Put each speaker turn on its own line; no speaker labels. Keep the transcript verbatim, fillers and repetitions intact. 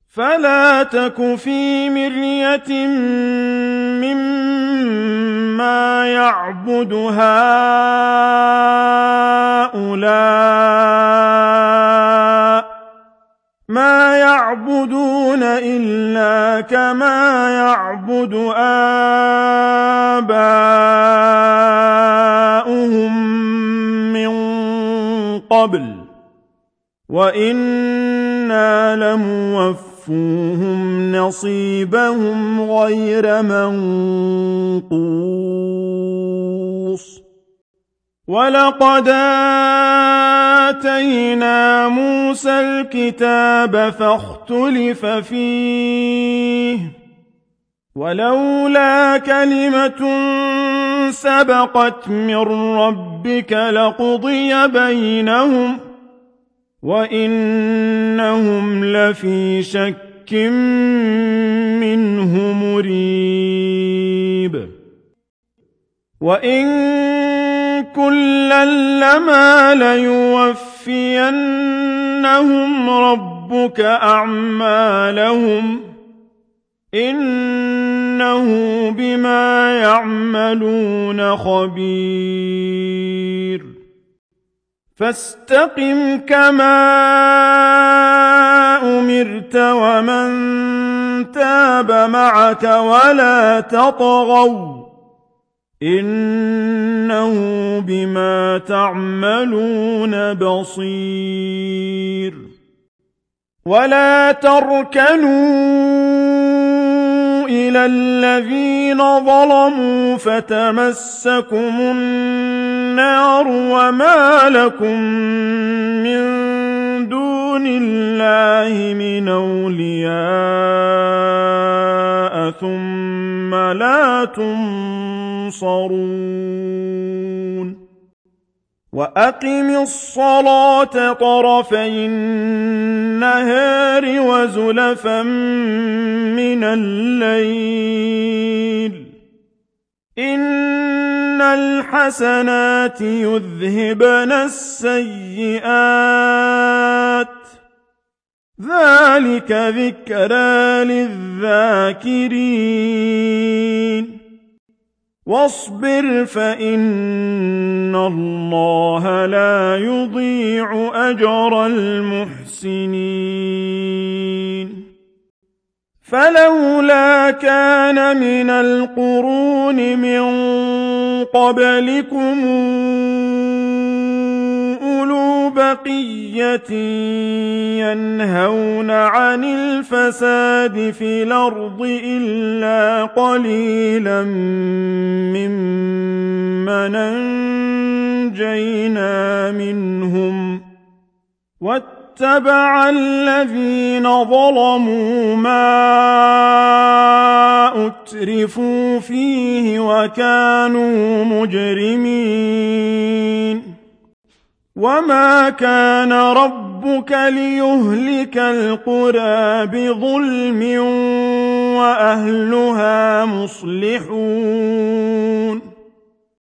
فلا تك في مرية مما يعبد هؤلاء ما يعبدون إلا كما يعبد آباؤهم من قبل وإنا لموفوهم نصيبهم غير منقوص ولقد آتينا موسى الكتاب فاختلف فيه ولولا كلمة سبقت من ربك لقضي بينهم وإنهم لفي شك منه مريب وإن كلا لما ليوفينهم ربك أعمالهم إنه بما يعملون خبير فاستقم كما أمرت ومن تاب معك ولا تطغوا إنه بما تعملون بصير ولا تركنوا إلى الذين ظلموا فتمسكم النار وما لكم من دون الله من أولياء ثم لا تنصرون وأقم الصلاة طرفي النهار وزلفا من الليل إن الحسنات يذهبن السيئات ذلك ذكرى للذاكرين واصبر فإن الله لا يضيع أجر المحسنين فلولا كان من القرون من قبلكم أولو بقية ينهون عن الفساد في الأرض إلا قليلا ممن أنجينا منهم واتبع الذين ظلموا ما أترفوا فيه وكانوا مجرمين وما كان ربك ليهلك القرى بظلم وأهلها مصلحون